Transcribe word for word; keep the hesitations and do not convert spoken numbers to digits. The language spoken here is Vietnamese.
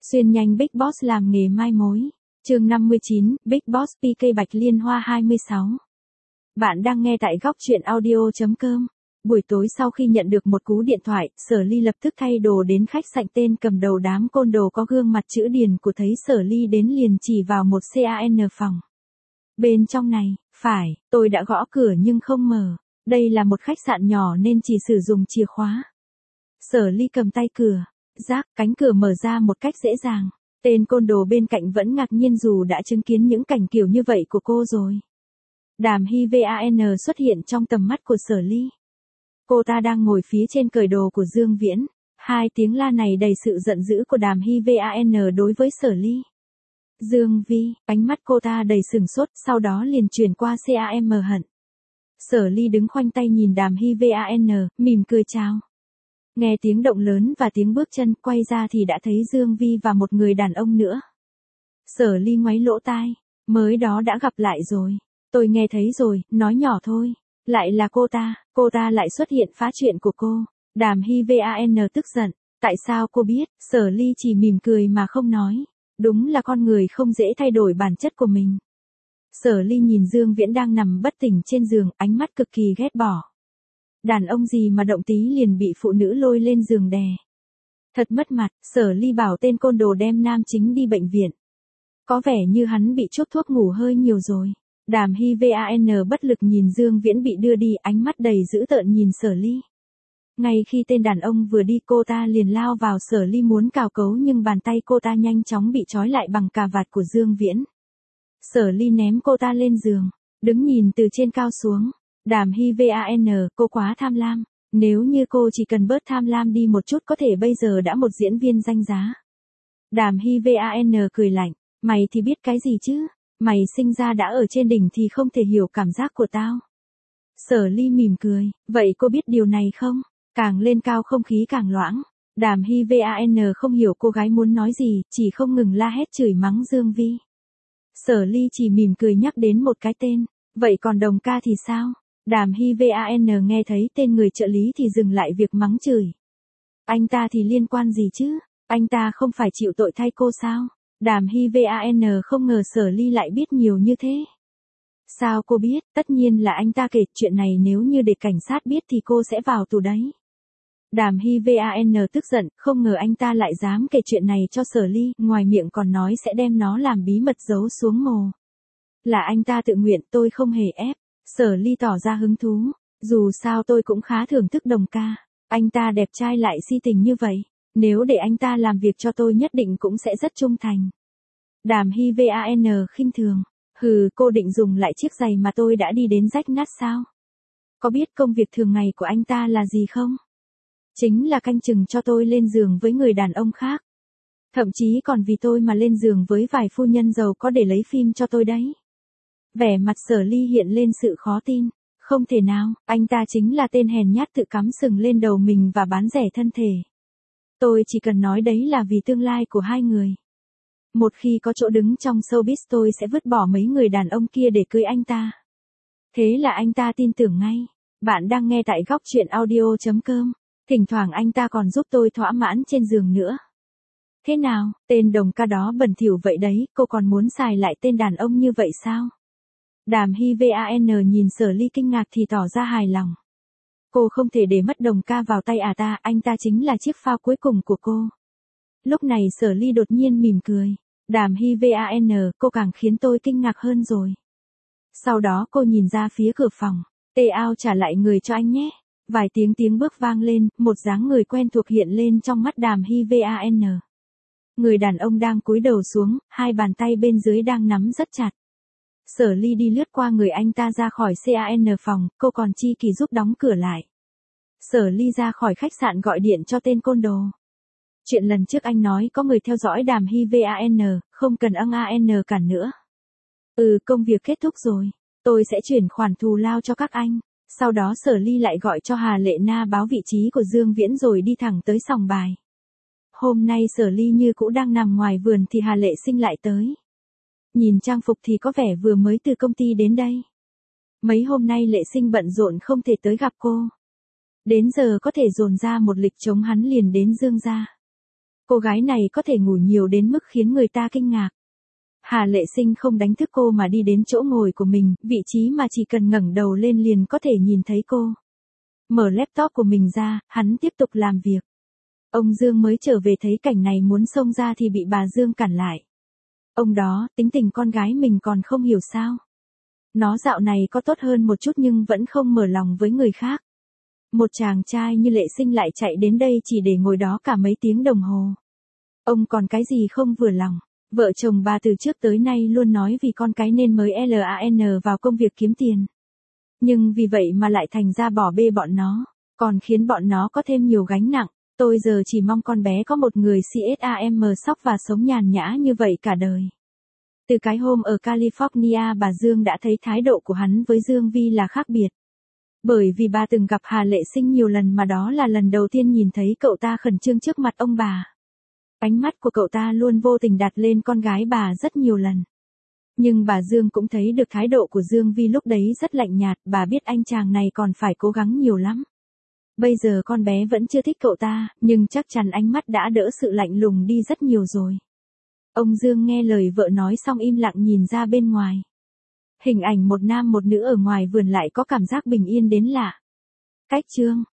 Xuyên nhanh Big Boss làm nghề mai mối. Chương năm mươi chín, Big Boss pê ca Bạch Liên Hoa hai mươi sáu. Bạn đang nghe tại góc truyện audio chấm com. Buổi tối sau khi nhận được một cú điện thoại, Sở Ly lập tức thay đồ đến khách sạn. Tên cầm đầu đám côn đồ có gương mặt chữ điền của thấy Sở Ly đến liền chỉ vào một can phòng. Bên trong này, phải, tôi đã gõ cửa nhưng không mở. Đây là một khách sạn nhỏ nên chỉ sử dụng chìa khóa. Sở Ly cầm tay cửa, rác, cánh cửa mở ra một cách dễ dàng. Tên côn đồ bên cạnh vẫn ngạc nhiên dù đã chứng kiến những cảnh kiểu như vậy của cô rồi. Đàm Hy Van xuất hiện trong tầm mắt của Sở Ly. Cô ta đang ngồi phía trên cởi đồ của Dương Viễn. Hai tiếng la này đầy sự giận dữ của Đàm Hy Van đối với Sở Ly. Dương Vi, ánh mắt cô ta đầy sừng sốt, sau đó liền chuyển qua cam hận. Sở Ly đứng khoanh tay nhìn Đàm Hy Van, mỉm cười chào. Nghe tiếng động lớn và tiếng bước chân, quay ra thì đã thấy Dương Vi và một người đàn ông nữa. Sở Ly ngoáy lỗ tai, mới đó đã gặp lại rồi. Tôi nghe thấy rồi, nói nhỏ thôi. Lại là cô ta, cô ta lại xuất hiện phá chuyện của cô. Đàm Hy Van tức giận, tại sao cô biết? Sở Ly chỉ mỉm cười mà không nói. Đúng là con người không dễ thay đổi bản chất của mình. Sở Ly nhìn Dương Viễn đang nằm bất tỉnh trên giường, ánh mắt cực kỳ ghét bỏ. Đàn ông gì mà động tí liền bị phụ nữ lôi lên giường đè. Thật mất mặt. Sở Ly bảo tên côn đồ đem nam chính đi bệnh viện. Có vẻ như hắn bị chuốc thuốc ngủ hơi nhiều rồi. Đàm Hy Van bất lực nhìn Dương Viễn bị đưa đi, ánh mắt đầy dữ tợn nhìn Sở Ly. Ngay khi tên đàn ông vừa đi, cô ta liền lao vào Sở Ly muốn cào cấu nhưng bàn tay cô ta nhanh chóng bị trói lại bằng cà vạt của Dương Viễn. Sở Ly ném cô ta lên giường, đứng nhìn từ trên cao xuống. Đàm Hy Van, cô quá tham lam. Nếu như cô chỉ cần bớt tham lam đi một chút có thể bây giờ đã một diễn viên danh giá. Đàm Hy Van cười lạnh, mày thì biết cái gì chứ? Mày sinh ra đã ở trên đỉnh thì không thể hiểu cảm giác của tao. Sở Ly mỉm cười, vậy cô biết điều này không? Càng lên cao không khí càng loãng. Đàm Hy Van không hiểu cô gái muốn nói gì, chỉ không ngừng la hét chửi mắng Dương Vi. Sở Ly chỉ mỉm cười nhắc đến một cái tên, vậy còn Đồng Ca thì sao? Đàm Hy Van nghe thấy tên người trợ lý thì dừng lại việc mắng chửi. Anh ta thì liên quan gì chứ? Anh ta không phải chịu tội thay cô sao? Đàm Hy Van không ngờ Sở Ly lại biết nhiều như thế. Sao cô biết? Tất nhiên là anh ta kể chuyện này, nếu như để cảnh sát biết thì cô sẽ vào tù đấy. Đàm Hy Van tức giận, không ngờ anh ta lại dám kể chuyện này cho Sở Ly, ngoài miệng còn nói sẽ đem nó làm bí mật giấu xuống mồ. Là anh ta tự nguyện, tôi không hề ép. Sở Ly tỏ ra hứng thú, dù sao tôi cũng khá thưởng thức Đồng Ca. Anh ta đẹp trai lại si tình như vậy. Nếu để anh ta làm việc cho tôi nhất định cũng sẽ rất trung thành. Đàm Hy Van khinh thường. Hừ, cô định dùng lại chiếc giày mà tôi đã đi đến rách nát sao? Có biết công việc thường ngày của anh ta là gì không? Chính là canh chừng cho tôi lên giường với người đàn ông khác. Thậm chí còn vì tôi mà lên giường với vài phu nhân giàu có để lấy phim cho tôi đấy. Vẻ mặt Sở Ly hiện lên sự khó tin. Không thể nào, anh ta chính là tên hèn nhát tự cắm sừng lên đầu mình và bán rẻ thân thể. Tôi chỉ cần nói đấy là vì tương lai của hai người. Một khi có chỗ đứng trong showbiz tôi sẽ vứt bỏ mấy người đàn ông kia để cưới anh ta. Thế là anh ta tin tưởng ngay. Bạn đang nghe tại góc truyện audio chấm com. Thỉnh thoảng anh ta còn giúp tôi thỏa mãn trên giường nữa. Thế nào, tên Đồng Ca đó bẩn thỉu vậy đấy, cô còn muốn xài lại tên đàn ông như vậy sao? Đàm Hy Van nhìn Sở Ly kinh ngạc thì tỏ ra hài lòng. Cô không thể để mất Đồng Ca vào tay à ta, anh ta chính là chiếc phao cuối cùng của cô. Lúc này Sở Ly đột nhiên mỉm cười. Đàm Hy Van, cô càng khiến tôi kinh ngạc hơn rồi. Sau đó cô nhìn ra phía cửa phòng. Tê ao trả lại người cho anh nhé. Vài tiếng tiếng bước vang lên, một dáng người quen thuộc hiện lên trong mắt Đàm Hy Van. Người đàn ông đang cúi đầu xuống, hai bàn tay bên dưới đang nắm rất chặt. Sở Ly đi lướt qua người anh ta ra khỏi can phòng, cô còn chi kỳ giúp đóng cửa lại. Sở Ly ra khỏi khách sạn gọi điện cho tên côn đồ. Chuyện lần trước anh nói có người theo dõi Đàm Hy Van, không cần ăng an cản nữa. Ừ, công việc kết thúc rồi. Tôi sẽ chuyển khoản thù lao cho các anh. Sau đó Sở Ly lại gọi cho Hà Lệ Na báo vị trí của Dương Viễn rồi đi thẳng tới sòng bài. Hôm nay Sở Ly như cũ đang nằm ngoài vườn thì Hà Lệ Sinh lại tới. Nhìn trang phục thì có vẻ vừa mới từ công ty đến đây. Mấy hôm nay Lệ Sinh bận rộn không thể tới gặp cô. Đến giờ có thể dồn ra một lịch chống hắn liền đến Dương gia. Cô gái này có thể ngủ nhiều đến mức khiến người ta kinh ngạc. Hà Lệ Sinh không đánh thức cô mà đi đến chỗ ngồi của mình, vị trí mà chỉ cần ngẩng đầu lên liền có thể nhìn thấy cô. Mở laptop của mình ra, hắn tiếp tục làm việc. Ông Dương mới trở về thấy cảnh này muốn xông ra thì bị bà Dương cản lại. Ông đó, tính tình con gái mình còn không hiểu sao. Nó dạo này có tốt hơn một chút nhưng vẫn không mở lòng với người khác. Một chàng trai như Lệ Sinh lại chạy đến đây chỉ để ngồi đó cả mấy tiếng đồng hồ. Ông còn cái gì không vừa lòng. Vợ chồng bà từ trước tới nay luôn nói vì con cái nên mới lan vào công việc kiếm tiền. Nhưng vì vậy mà lại thành ra bỏ bê bọn nó, còn khiến bọn nó có thêm nhiều gánh nặng. Tôi giờ chỉ mong con bé có một người cam sóc và sống nhàn nhã như vậy cả đời. Từ cái hôm ở California bà Dương đã thấy thái độ của hắn với Dương Vi là khác biệt. Bởi vì bà từng gặp Hà Lệ Sinh nhiều lần mà đó là lần đầu tiên nhìn thấy cậu ta khẩn trương trước mặt ông bà. Ánh mắt của cậu ta luôn vô tình đặt lên con gái bà rất nhiều lần. Nhưng bà Dương cũng thấy được thái độ của Dương Vi lúc đấy rất lạnh nhạt, bà biết anh chàng này còn phải cố gắng nhiều lắm. Bây giờ con bé vẫn chưa thích cậu ta, nhưng chắc chắn ánh mắt đã đỡ sự lạnh lùng đi rất nhiều rồi. Ông Dương nghe lời vợ nói xong im lặng nhìn ra bên ngoài. Hình ảnh một nam một nữ ở ngoài vườn lại có cảm giác bình yên đến lạ. Cách chương